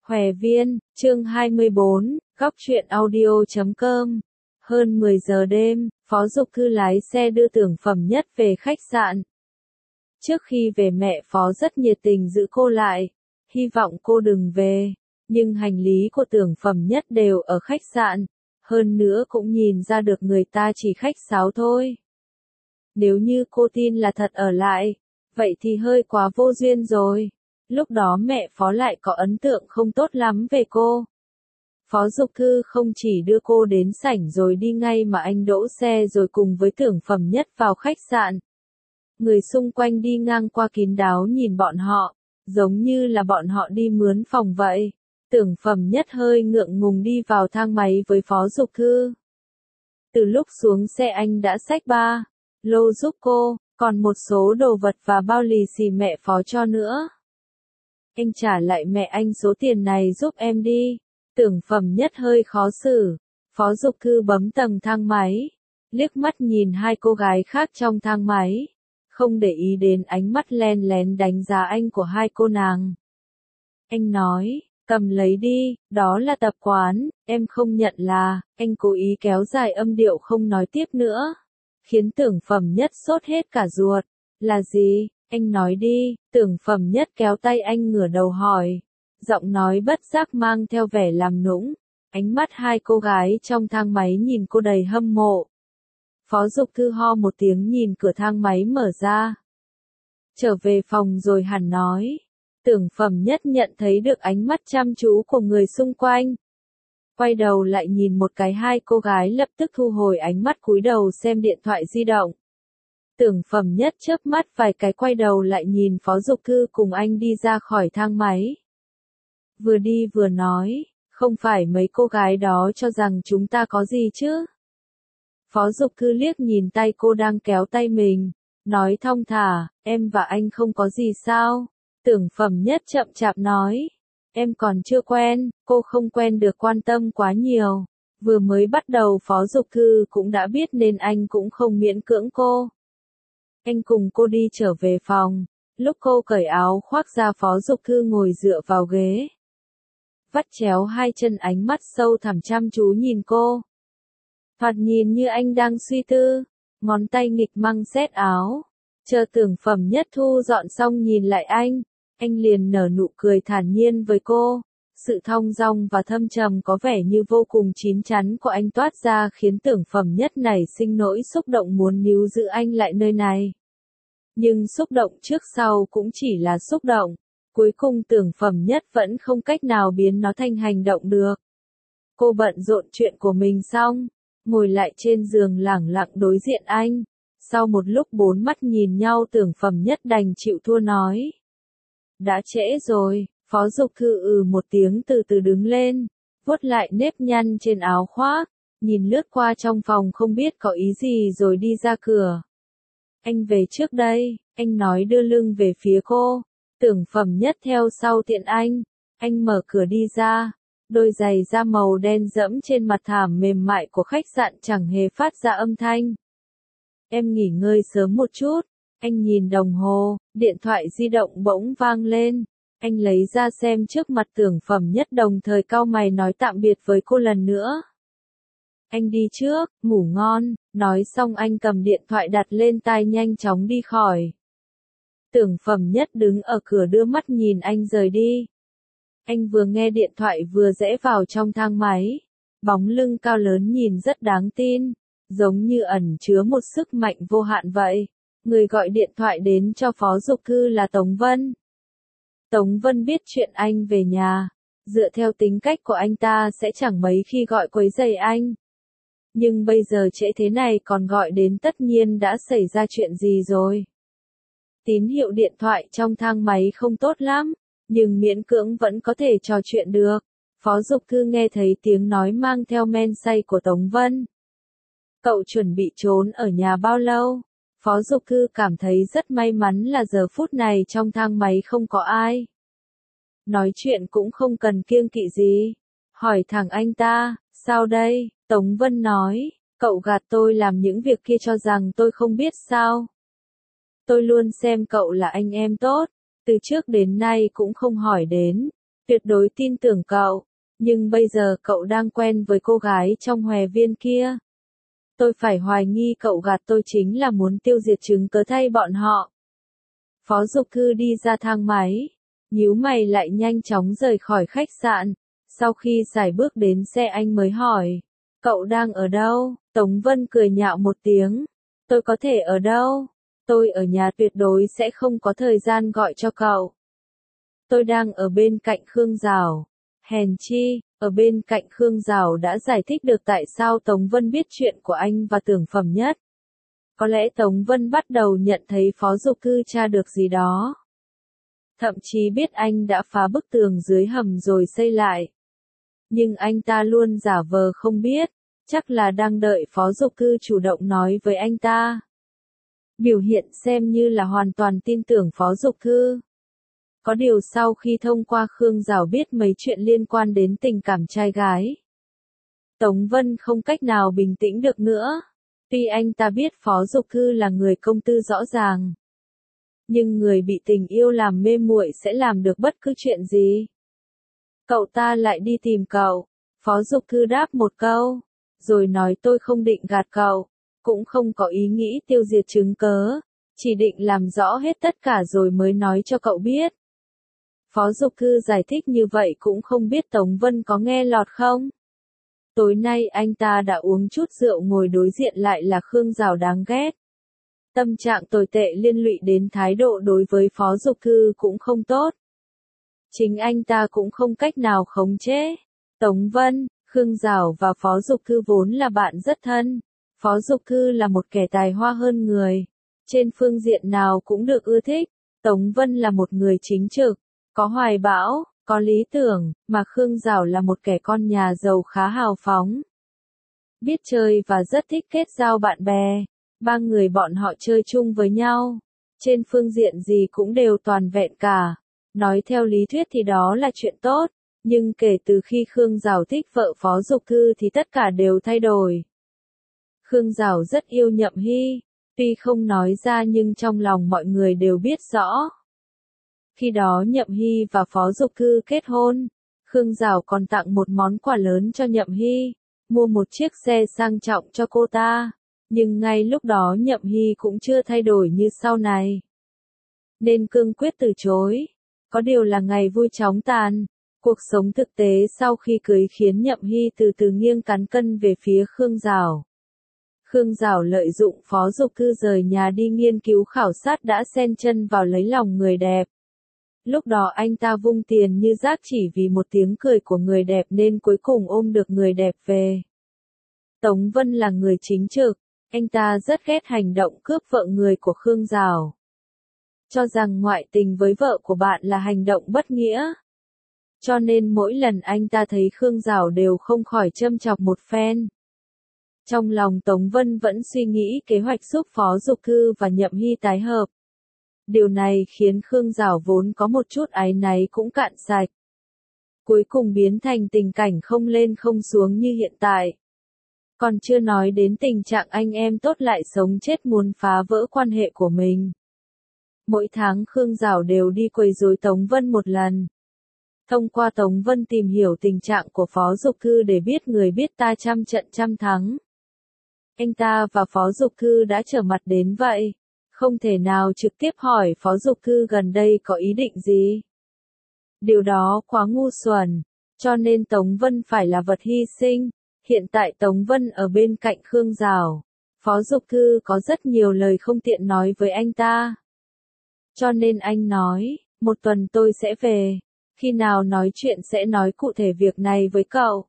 Hòe Viên, chương 24, góc truyện audio.com. Hơn 10 giờ đêm, Phó Dục Thư lái xe đưa Tưởng Phẩm Nhất về khách sạn. Trước khi về mẹ Phó rất nhiệt tình giữ cô lại, hy vọng cô đừng về, nhưng hành lý của Tưởng Phẩm Nhất đều ở khách sạn, hơn nữa cũng nhìn ra được người ta chỉ khách sáo thôi. Nếu như cô tin là thật ở lại, vậy thì hơi quá vô duyên rồi. Lúc đó mẹ Phó lại có ấn tượng không tốt lắm về cô. Phó Dục Thư không chỉ đưa cô đến sảnh rồi đi ngay mà anh đỗ xe rồi cùng với Tưởng Phẩm Nhất vào khách sạn. Người xung quanh đi ngang qua kín đáo nhìn bọn họ, giống như là bọn họ đi mướn phòng vậy. Tưởng Phẩm Nhất hơi ngượng ngùng đi vào thang máy với Phó Dục Thư. Từ lúc xuống xe anh đã xách ba lô giúp cô, còn một số đồ vật và bao lì xì mẹ Phó cho nữa. Anh trả lại mẹ anh số tiền này giúp em đi. Tưởng Phẩm Nhất hơi khó xử. Phó Dục Thư bấm tầng thang máy, liếc mắt nhìn hai cô gái khác trong thang máy, không để ý đến ánh mắt len lén đánh giá anh của hai cô nàng. Anh nói, cầm lấy đi, đó là tập quán, em không nhận là. Anh cố ý kéo dài âm điệu không nói tiếp nữa, khiến Tưởng Phẩm Nhất sốt hết cả ruột. Là gì? Anh nói đi. Tưởng Phẩm Nhất kéo tay anh ngửa đầu hỏi, giọng nói bất giác mang theo vẻ làm nũng. Ánh mắt hai cô gái trong thang máy nhìn cô đầy hâm mộ. Phó Dục Thư ho một tiếng nhìn cửa thang máy mở ra. Trở về phòng rồi hẳn nói. Tưởng Phẩm Nhất nhận thấy được ánh mắt chăm chú của người xung quanh. Quay đầu lại nhìn một cái, hai cô gái lập tức thu hồi ánh mắt cúi đầu xem điện thoại di động. Tưởng Phẩm Nhất chớp mắt vài cái quay đầu lại nhìn Phó Dục Thư cùng anh đi ra khỏi thang máy. Vừa đi vừa nói, không phải mấy cô gái đó cho rằng chúng ta có gì chứ? Phó Dục Thư liếc nhìn tay cô đang kéo tay mình, nói thong thả, em và anh không có gì sao? Tưởng Phẩm Nhất chậm chạp nói, em còn chưa quen, cô không quen được quan tâm quá nhiều. Vừa mới bắt đầu Phó Dục Thư cũng đã biết nên anh cũng không miễn cưỡng cô. Anh cùng cô đi trở về phòng, lúc cô cởi áo khoác ra Phó Dục Thư ngồi dựa vào ghế. Vắt chéo hai chân, ánh mắt sâu thẳm chăm chú nhìn cô. Thoạt nhìn như anh đang suy tư, ngón tay nghịch măng xét áo. Chờ Tưởng Phẩm Nhất thu dọn xong nhìn lại anh liền nở nụ cười thản nhiên với cô. Sự thong dong và thâm trầm có vẻ như vô cùng chín chắn của anh toát ra khiến Tưởng Phẩm Nhất nảy sinh nỗi xúc động muốn níu giữ anh lại nơi này. Nhưng xúc động trước sau cũng chỉ là xúc động. Cuối cùng Tưởng Phẩm Nhất vẫn không cách nào biến nó thành hành động được. Cô bận rộn chuyện của mình xong, ngồi lại trên giường lẳng lặng đối diện anh. Sau một lúc bốn mắt nhìn nhau Tưởng Phẩm Nhất đành chịu thua nói. Đã trễ rồi. Phó Dục Thư một tiếng từ từ đứng lên, vuốt lại nếp nhăn trên áo khoác, nhìn lướt qua trong phòng không biết có ý gì rồi đi ra cửa. Anh về trước đây, anh nói đưa lưng về phía cô. Tưởng Phẩm Nhất theo sau tiện anh mở cửa đi ra. Đôi giày da màu đen dẫm trên mặt thảm mềm mại của khách sạn chẳng hề phát ra âm thanh. Em nghỉ ngơi sớm một chút. Anh nhìn đồng hồ, điện thoại di động bỗng vang lên. Anh lấy ra xem trước mặt Tưởng Phẩm Nhất đồng thời cau mày nói tạm biệt với cô lần nữa. Anh đi trước, ngủ ngon. Nói xong anh cầm điện thoại đặt lên tai nhanh chóng đi khỏi. Tưởng Phẩm Nhất đứng ở cửa đưa mắt nhìn anh rời đi. Anh vừa nghe điện thoại vừa rẽ vào trong thang máy. Bóng lưng cao lớn nhìn rất đáng tin, giống như ẩn chứa một sức mạnh vô hạn vậy. Người gọi điện thoại đến cho Phó Dục Thư là Tống Vân. Tống Vân biết chuyện anh về nhà, dựa theo tính cách của anh ta sẽ chẳng mấy khi gọi quấy rầy anh. Nhưng bây giờ trễ thế này còn gọi đến tất nhiên đã xảy ra chuyện gì rồi. Tín hiệu điện thoại trong thang máy không tốt lắm, nhưng miễn cưỡng vẫn có thể trò chuyện được. Phó Dục Thư nghe thấy tiếng nói mang theo men say của Tống Vân. Cậu chuẩn bị trốn ở nhà bao lâu? Phó Dục Thư cảm thấy rất may mắn là giờ phút này trong thang máy không có ai. Nói chuyện cũng không cần kiêng kỵ gì. Hỏi thẳng anh ta, sao đây? Tống Vân nói, cậu gạt tôi làm những việc kia cho rằng tôi không biết sao? Tôi luôn xem cậu là anh em tốt, từ trước đến nay cũng không hỏi đến. tuyệt đối tin tưởng cậu. Nhưng bây giờ cậu đang quen với cô gái trong Hòe Viên kia. Tôi phải hoài nghi cậu gạt tôi chính là muốn tiêu diệt chứng cớ thay bọn họ. Phó Dục Thư đi ra thang máy, nhíu mày lại nhanh chóng rời khỏi khách sạn. Sau khi xài bước đến xe anh mới hỏi, cậu đang ở đâu? Tống Vân cười nhạo một tiếng, tôi có thể ở đâu? Tôi ở nhà, tuyệt đối sẽ không có thời gian gọi cho cậu. Tôi đang ở bên cạnh Khương Giảo. Hèn chi, ở bên cạnh Khương Giảo đã giải thích được tại sao Tống Vân biết chuyện của anh và Tưởng Phẩm Nhất. Có lẽ Tống Vân bắt đầu nhận thấy Phó Dục Thư tra được gì đó. Thậm chí biết anh đã phá bức tường dưới hầm rồi xây lại. Nhưng anh ta luôn giả vờ không biết, chắc là đang đợi Phó Dục Thư chủ động nói với anh ta. Biểu hiện xem như là hoàn toàn tin tưởng Phó Dục Thư. Có điều sau khi thông qua Khương Giảo biết mấy chuyện liên quan đến tình cảm trai gái, Tống Vân không cách nào bình tĩnh được nữa. Tuy anh ta biết Phó Dục Thư là người công tư rõ ràng, nhưng người bị tình yêu làm mê muội sẽ làm được bất cứ chuyện gì. Cậu ta lại đi tìm cậu. Phó Dục Thư đáp một câu, rồi nói tôi không định gạt cậu, cũng không có ý nghĩ tiêu diệt chứng cớ, chỉ định làm rõ hết tất cả rồi mới nói cho cậu biết. Phó Dục Thư giải thích như vậy cũng không biết Tống Vân có nghe lọt không. Tối nay anh ta đã uống chút rượu, ngồi đối diện lại là Khương Giảo đáng ghét. Tâm trạng tồi tệ liên lụy đến thái độ đối với Phó Dục Thư cũng không tốt. Chính anh ta cũng không cách nào khống chế. Tống Vân, Khương Giảo và Phó Dục Thư vốn là bạn rất thân. Phó Dục Thư là một kẻ tài hoa hơn người. Trên phương diện nào cũng được ưa thích. Tống Vân là một người chính trực, có hoài bão, có lý tưởng, mà Khương Giảo là một kẻ con nhà giàu khá hào phóng. Biết chơi và rất thích kết giao bạn bè. Ba người bọn họ chơi chung với nhau. Trên phương diện gì cũng đều toàn vẹn cả. Nói theo lý thuyết thì đó là chuyện tốt. Nhưng kể từ khi Khương Giảo thích vợ Phó Dục Thư thì tất cả đều thay đổi. Khương Giảo rất yêu Nhậm Hy. Tuy không nói ra nhưng trong lòng mọi người đều biết rõ. Khi đó Nhậm Hy và Phó Dục Thư kết hôn, Khương Giảo còn tặng một món quà lớn cho Nhậm Hy, mua một chiếc xe sang trọng cho cô ta. Nhưng ngay lúc đó Nhậm Hy cũng chưa thay đổi như sau này, nên cương quyết từ chối. Có điều là ngày vui chóng tàn. Cuộc sống thực tế sau khi cưới khiến Nhậm Hy từ từ nghiêng cán cân về phía Khương Giảo. Khương Giảo lợi dụng Phó Dục Thư rời nhà đi nghiên cứu khảo sát đã xen chân vào lấy lòng người đẹp. Lúc đó anh ta vung tiền như rác chỉ vì một tiếng cười của người đẹp nên cuối cùng ôm được người đẹp về. Tống Vân là người chính trực, anh ta rất ghét hành động cướp vợ người của Khương Giảo. Cho rằng ngoại tình với vợ của bạn là hành động bất nghĩa. Cho nên mỗi lần anh ta thấy Khương Giảo đều không khỏi châm chọc một phen. Trong lòng Tống Vân vẫn suy nghĩ kế hoạch giúp Phó Dục Thư và Nhậm Hy tái hợp. Điều này khiến Khương Giảo vốn có một chút áy náy cũng cạn sạch. Cuối cùng biến thành tình cảnh không lên không xuống như hiện tại. Còn chưa nói đến tình trạng anh em tốt lại sống chết muốn phá vỡ quan hệ của mình. Mỗi tháng Khương Giảo đều đi quấy rối Tống Vân một lần. Thông qua Tống Vân tìm hiểu tình trạng của Phó Dục Thư để biết người biết ta trăm trận trăm thắng. Anh ta và Phó Dục Thư đã trở mặt đến vậy. Không thể nào trực tiếp hỏi Phó Dục Thư gần đây có ý định gì. Điều đó quá ngu xuẩn, cho nên Tống Vân phải là vật hy sinh. Hiện tại Tống Vân ở bên cạnh Khương Giảo. Phó Dục Thư có rất nhiều lời không tiện nói với anh ta. Cho nên anh nói, một tuần tôi sẽ về. Khi nào nói chuyện sẽ nói cụ thể việc này với cậu.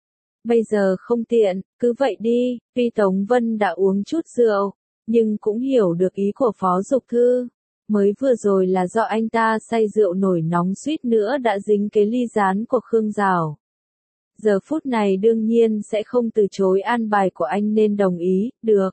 Bây giờ không tiện, cứ vậy đi. Tuy Tống Vân đã uống chút rượu, nhưng cũng hiểu được ý của Phó Dục Thư. Mới vừa rồi là do anh ta say rượu nổi nóng suýt nữa đã dính cái ly rán của Khương Giảo. Giờ phút này đương nhiên sẽ không từ chối an bài của anh nên đồng ý, được.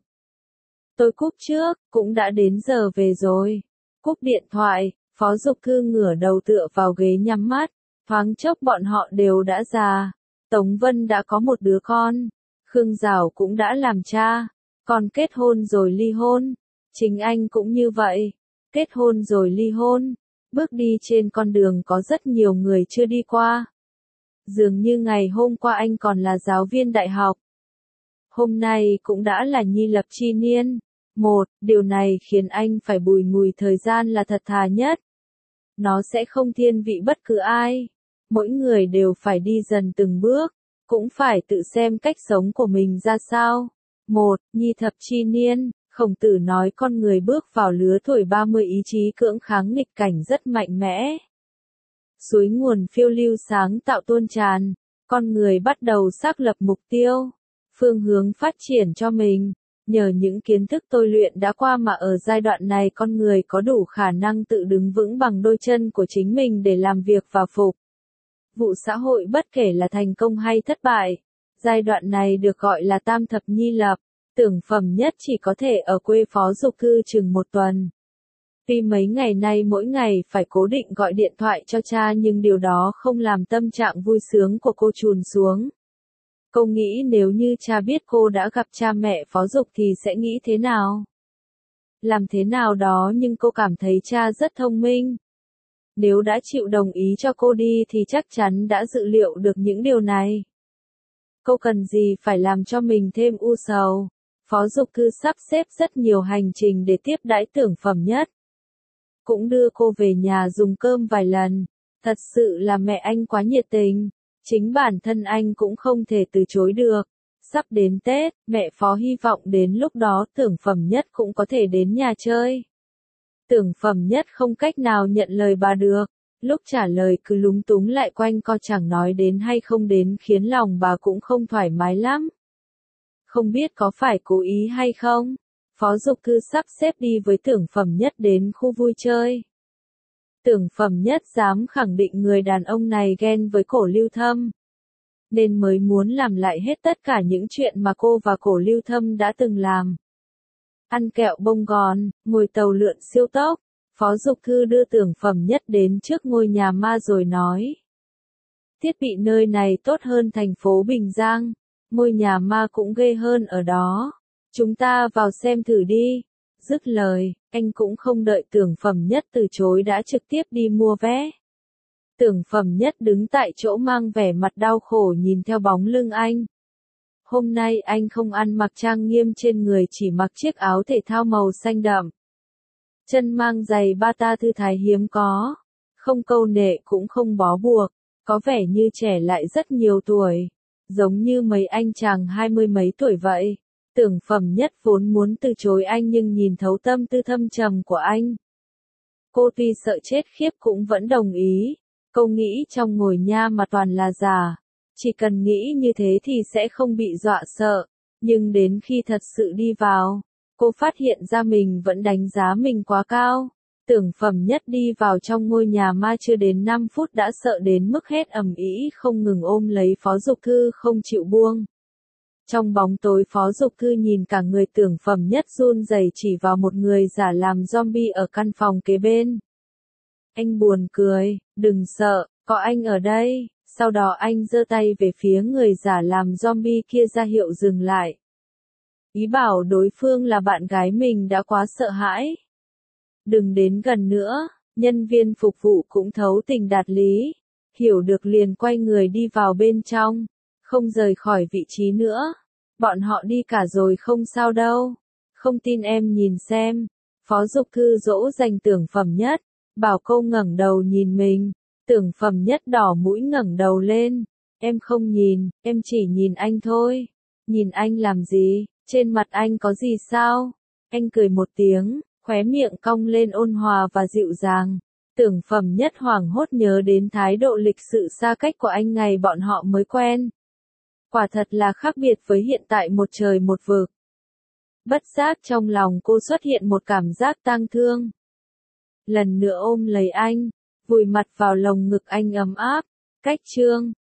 Tôi cúp trước, cũng đã đến giờ về rồi. Cúp điện thoại, Phó Dục Thư ngửa đầu tựa vào ghế nhắm mắt, thoáng chốc bọn họ đều đã già. Tống Vân đã có một đứa con, Khương Giảo cũng đã làm cha, còn kết hôn rồi ly hôn. Chính anh cũng như vậy, kết hôn rồi ly hôn. Bước đi trên con đường có rất nhiều người chưa đi qua. Dường như ngày hôm qua anh còn là giáo viên đại học. Hôm nay cũng đã là nhi lập chi niên. Điều này khiến anh phải bùi ngùi thời gian là thật thà nhất. Nó sẽ không thiên vị bất cứ ai. Mỗi người đều phải đi dần từng bước, cũng phải tự xem cách sống của mình ra sao. Nhi thập chi niên, Khổng Tử nói con người bước vào lứa tuổi 30 ý chí cưỡng kháng nghịch cảnh rất mạnh mẽ. Suối nguồn phiêu lưu sáng tạo tuôn tràn, con người bắt đầu xác lập mục tiêu, phương hướng phát triển cho mình. Nhờ những kiến thức tôi luyện đã qua mà ở giai đoạn này con người có đủ khả năng tự đứng vững bằng đôi chân của chính mình để làm việc và phục vụ xã hội bất kể là thành công hay thất bại. Giai đoạn này được gọi là tam thập nhi lập. Tưởng phẩm nhất chỉ có thể ở quê Phó Dục Thư chừng 1 tuần. Tuy mấy ngày nay mỗi ngày phải cố định gọi điện thoại cho cha nhưng điều đó không làm tâm trạng vui sướng của cô trùn xuống. Cô nghĩ nếu như cha biết cô đã gặp cha mẹ Phó Dục thì sẽ nghĩ thế nào? Làm thế nào đó nhưng cô cảm thấy cha rất thông minh. Nếu đã chịu đồng ý cho cô đi thì chắc chắn đã dự liệu được những điều này. Cô cần gì phải làm cho mình thêm u sầu. Phó Dục Thư sắp xếp rất nhiều hành trình để tiếp đãi Tưởng Phẩm Nhất. Cũng đưa cô về nhà dùng cơm vài lần. Thật sự là mẹ anh quá nhiệt tình. Chính bản thân anh cũng không thể từ chối được. Sắp đến Tết, mẹ Phó hy vọng đến lúc đó Tưởng Phẩm Nhất cũng có thể đến nhà chơi. Tưởng Phẩm Nhất không cách nào nhận lời bà được. Lúc trả lời cứ lúng túng lại quanh co chẳng nói đến hay không đến khiến lòng bà cũng không thoải mái lắm. Không biết có phải cố ý hay không? Phó Dục Thư sắp xếp đi với Tưởng Phẩm Nhất đến khu vui chơi. Tưởng Phẩm Nhất dám khẳng định người đàn ông này ghen với Cổ Lưu Thâm. Nên mới muốn làm lại hết tất cả những chuyện mà cô và Cổ Lưu Thâm đã từng làm. Ăn kẹo bông gòn, ngồi tàu lượn siêu tốc. Phó Dục Thư đưa Tưởng Phẩm Nhất đến trước ngôi nhà ma rồi nói. Thiết bị nơi này tốt hơn thành phố Bình Giang. Ngôi nhà ma cũng ghê hơn ở đó. Chúng ta vào xem thử đi. Dứt lời, anh cũng không đợi Tưởng Phẩm Nhất từ chối đã trực tiếp đi mua vé. Tưởng Phẩm Nhất đứng tại chỗ mang vẻ mặt đau khổ nhìn theo bóng lưng anh. Hôm nay anh không ăn mặc trang nghiêm trên người chỉ mặc chiếc áo thể thao màu xanh đậm. Chân mang giày bata thư thái hiếm có. Không câu nệ cũng không bó buộc. Có vẻ như trẻ lại rất nhiều tuổi. Giống như mấy anh chàng 20 mấy tuổi vậy. Tưởng Phẩm Nhất vốn muốn từ chối anh nhưng nhìn thấu tâm tư thâm trầm của anh. Cô tuy sợ chết khiếp cũng vẫn đồng ý. Cô nghĩ trong ngồi nha mà toàn là giả. Chỉ cần nghĩ như thế thì sẽ không bị dọa sợ. Nhưng đến khi thật sự đi vào, cô phát hiện ra mình vẫn đánh giá mình quá cao. Tưởng Phẩm Nhất đi vào trong ngôi nhà ma chưa đến 5 phút đã sợ đến mức hét ầm ĩ không ngừng ôm lấy Phó Dục Thư không chịu buông. Trong bóng tối Phó Dục Thư nhìn cả người Tưởng Phẩm Nhất run rẩy chỉ vào một người giả làm zombie ở căn phòng kế bên. Anh buồn cười, đừng sợ, có anh ở đây. Sau đó anh giơ tay về phía người giả làm zombie kia ra hiệu dừng lại. Ý bảo đối phương là bạn gái mình đã quá sợ hãi. Đừng đến gần nữa, nhân viên phục vụ cũng thấu tình đạt lý. Hiểu được liền quay người đi vào bên trong, không rời khỏi vị trí nữa. Bọn họ đi cả rồi không sao đâu. Không tin em nhìn xem. Phó Dục Thư dỗ dành Tưởng Phẩm Nhất, bảo cô ngẩng đầu nhìn mình. Tưởng Phẩm Nhất đỏ mũi ngẩng đầu lên. Em không nhìn, em chỉ nhìn anh thôi. Nhìn anh làm gì, trên mặt anh có gì sao? Anh cười một tiếng, khóe miệng cong lên ôn hòa và dịu dàng. Tưởng Phẩm Nhất hoảng hốt nhớ đến thái độ lịch sự xa cách của anh ngày bọn họ mới quen. Quả thật là khác biệt với hiện tại một trời một vực. Bất giác trong lòng cô xuất hiện một cảm giác tang thương. Lần nữa ôm lấy anh, vùi mặt vào lồng ngực anh ấm áp. Cách chương